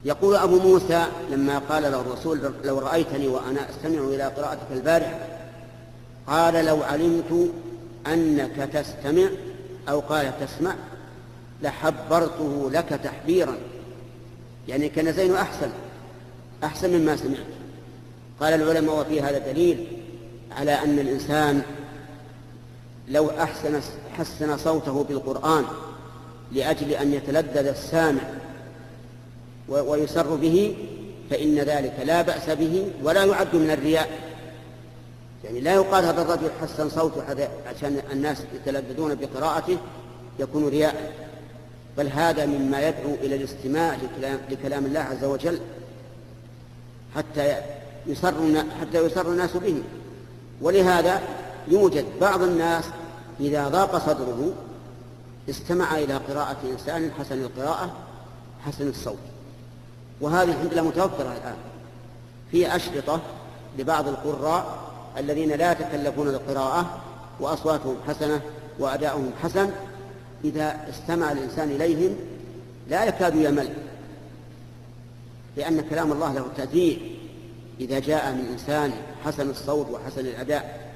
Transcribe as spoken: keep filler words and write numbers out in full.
يقول أبو موسى لما قال له الرسول لو رأيتني وأنا أستمع إلى قراءتك البارحة، قال لو علمت أنك تستمع أو قال تسمع لحبرته لك تحبيرا، يعني كان زين أحسن أحسن مما سمعت. قال العلماء وفي هذا دليل على أن الإنسان لو أحسن حسن صوته بالقرآن لأجل أن يتلذذ السامع ويسر به فإن ذلك لا بأس به ولا يعد من الرياء. يعني لا يقال هذا الرجل حسن صوته عشان الناس يتلذذون بقراءته يكون رياء، بل هذا مما يدعو إلى الاستماع لكلام, لكلام الله عز وجل حتى يسر, حتى يسر الناس به. ولهذا يوجد بعض الناس إذا ضاق صدره استمع إلى قراءة إنسان حسن القراءة حسن الصوت، وهذه عندنا متوفرة الآن في أشرطة لبعض القراء الذين لا يتكلفون القراءة وأصواتهم حسنة وأداؤهم حسن، إذا استمع الإنسان إليهم لا يكاد يمل، لأن كلام الله له تأثير إذا جاء من إنسان حسن الصوت وحسن الأداء.